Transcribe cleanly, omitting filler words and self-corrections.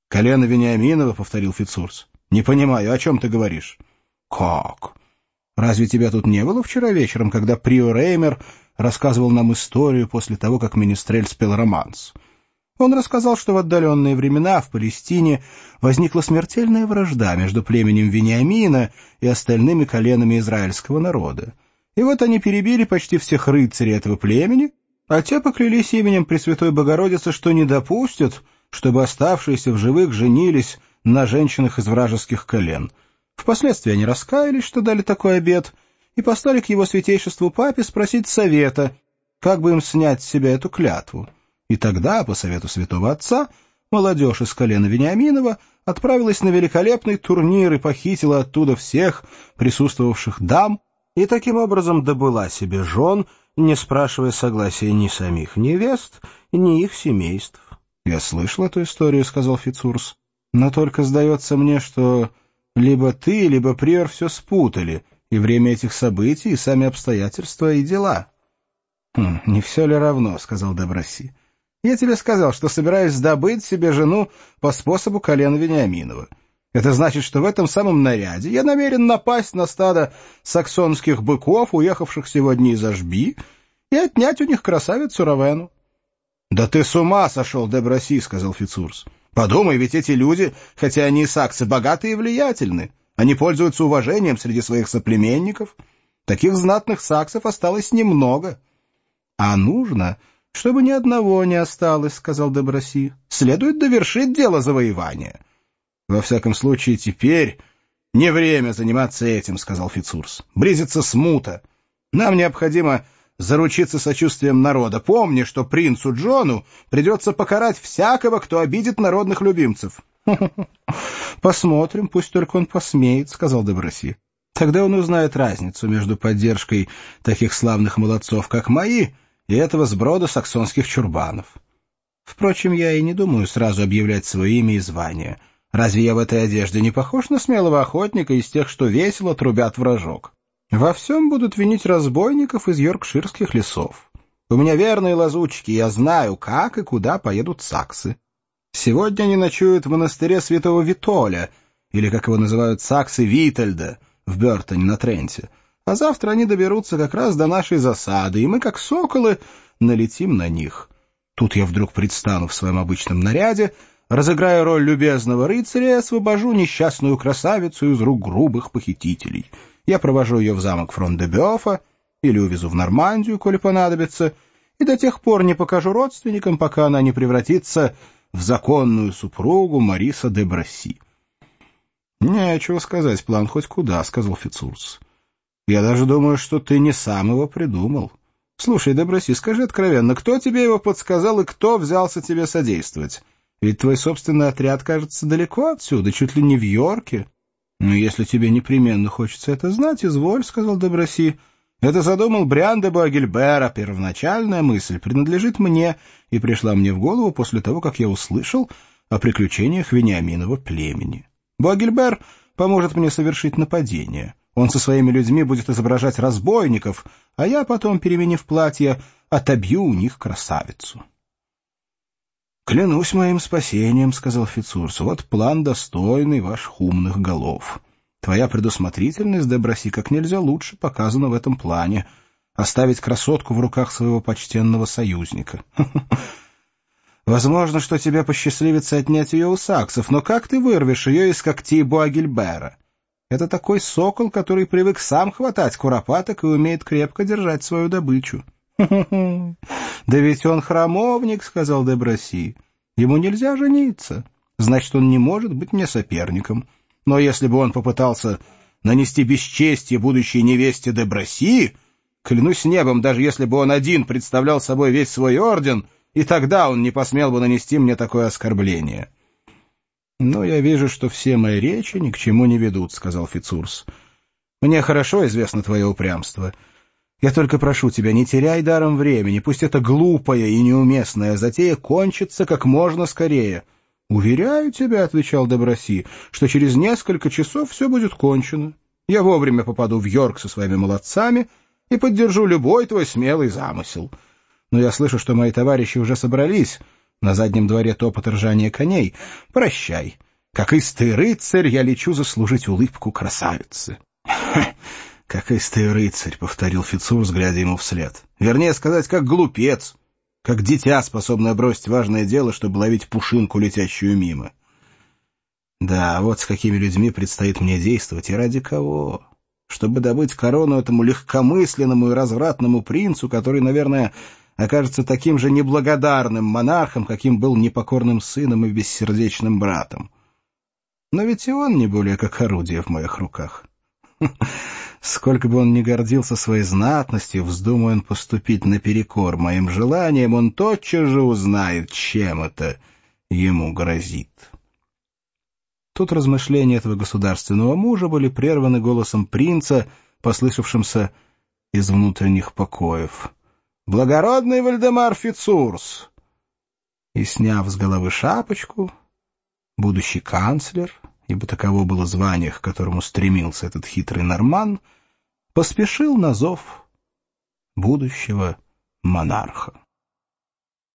«Колено Вениаминова», — повторил Фицурс. «Не понимаю, о чем ты говоришь?» «Как? Разве тебя тут не было вчера вечером, когда приор Эймер рассказывал нам историю после того, как Менестрель спел романс? Он рассказал, что в отдаленные времена в Палестине возникла смертельная вражда между племенем Вениамина и остальными коленами израильского народа. И вот они перебили почти всех рыцарей этого племени, а те поклялись именем Пресвятой Богородицы, что не допустят, чтобы оставшиеся в живых женились на женщинах из вражеских колен. Впоследствии они раскаялись, что дали такой обет, и послали к его святейшеству папе спросить совета, как бы им снять с себя эту клятву. И тогда, по совету святого отца, молодежь из колена Вениаминова отправилась на великолепный турнир и похитила оттуда всех присутствовавших дам, и таким образом добыла себе жен, не спрашивая согласия ни самих невест, ни их семейств. — Я слышал эту историю, — сказал Фицурс, — но только сдается мне, что либо ты, либо приор все спутали, и время этих событий, и сами обстоятельства, и дела. — Не все ли равно, — сказал де Браси. — Я тебе сказал, что собираюсь добыть себе жену по способу колена Вениаминова. Это значит, что в этом самом наряде я намерен напасть на стадо саксонских быков, уехавших сегодня из Ашби, и отнять у них красавицу Равену. — Да ты с ума сошел, де Браси, — сказал Фицурс. — Подумай, ведь эти люди, хотя они и саксы, богаты и влиятельны. Они пользуются уважением среди своих соплеменников. Таких знатных саксов осталось немного. — А нужно, чтобы ни одного не осталось, — сказал де Браси. — Следует довершить дело завоевания. — Во всяком случае, теперь не время заниматься этим, — сказал Фицурс. — Близится смута. Нам необходимо заручиться сочувствием народа. Помни, что принцу Джону придется покарать всякого, кто обидит народных любимцев. — Посмотрим, пусть только он посмеет, — сказал де Браси. — Тогда он узнает разницу между поддержкой таких славных молодцов, как мои, и этого сброда саксонских чурбанов. Впрочем, я и не думаю сразу объявлять свое имя и звание. Разве я в этой одежде не похож на смелого охотника из тех, что весело трубят в рожок? Во всем будут винить разбойников из йоркширских лесов. У меня верные лазутчики, я знаю, как и куда поедут саксы. Сегодня они ночуют в монастыре святого Витоля, или, как его называют саксы, Витальда, в Бертоне на Тренте. А завтра они доберутся как раз до нашей засады, и мы, как соколы, налетим на них. Тут я вдруг предстану в своем обычном наряде, разыграю роль любезного рыцаря и освобожу несчастную красавицу из рук грубых похитителей. Я провожу ее в замок Фрон-де-Бёфа или увезу в Нормандию, коли понадобится, и до тех пор не покажу родственникам, пока она не превратится в законную супругу Мариса де Браси. — Нечего сказать, план хоть куда, — сказал Фицурс. — Я даже думаю, что ты не сам его придумал. Слушай, де Браси, скажи откровенно, кто тебе его подсказал и кто взялся тебе содействовать? Ведь твой собственный отряд, кажется, далеко отсюда, чуть ли не в Йорке. — Ну, если тебе непременно хочется это знать, изволь, — сказал де Браси. — Это задумал Бриан де Буагильбер, а первоначальная мысль принадлежит мне и пришла мне в голову после того, как я услышал о приключениях Вениаминова племени. Буагильбер поможет мне совершить нападение. Он со своими людьми будет изображать разбойников, а я потом, переменив платье, отобью у них красавицу. — Клянусь моим спасением, — сказал Фицурс, — вот план достойный ваших умных голов. Твоя предусмотрительность, де Браси, как нельзя лучше показана в этом плане. Оставить красотку в руках своего почтенного союзника. Возможно, что тебе посчастливится отнять ее у саксов, но как ты вырвешь ее из когтей Буагильбера? Это такой сокол, который привык сам хватать куропаток и умеет крепко держать свою добычу. — Да ведь он храмовник, — сказал де Браси. — Ему нельзя жениться. Значит, он не может быть мне соперником. Но если бы он попытался нанести бесчестье будущей невесте де Браси, клянусь небом, даже если бы он один представлял собой весь свой орден, и тогда он не посмел бы нанести мне такое оскорбление. — Но я вижу, что все мои речи ни к чему не ведут, — сказал Фицурс. — Мне хорошо известно твое упрямство. Я только прошу тебя, не теряй даром времени, пусть эта глупая и неуместная затея кончится как можно скорее. — Уверяю тебя, — отвечал де Браси, — что через несколько часов все будет кончено. Я вовремя попаду в Йорк со своими молодцами и поддержу любой твой смелый замысел. Но я слышу, что мои товарищи уже собрались. На заднем дворе топот и ржание коней. Прощай. Как истый рыцарь я лечу заслужить улыбку красавицы. — Как истый рыцарь, — повторил Фицурс, глядя ему вслед. — Вернее сказать, как глупец, как дитя, способное бросить важное дело, чтобы ловить пушинку, летящую мимо. Да, вот с какими людьми предстоит мне действовать, и ради кого? Чтобы добыть корону этому легкомысленному и развратному принцу, который, наверное, окажется таким же неблагодарным монархом, каким был непокорным сыном и бессердечным братом. Но ведь и он не более как орудие в моих руках. Сколько бы он ни гордился своей знатностью, вздумая он поступить наперекор моим желаниям, он тотчас же узнает, чем это ему грозит. Тут размышления этого государственного мужа были прерваны голосом принца, послышавшимся из внутренних покоев. «Благородный Вальдемар Фицурс!» И, сняв с головы шапочку, будущий канцлер, ибо таково было звание, к которому стремился этот хитрый норманн, поспешил на зов будущего монарха.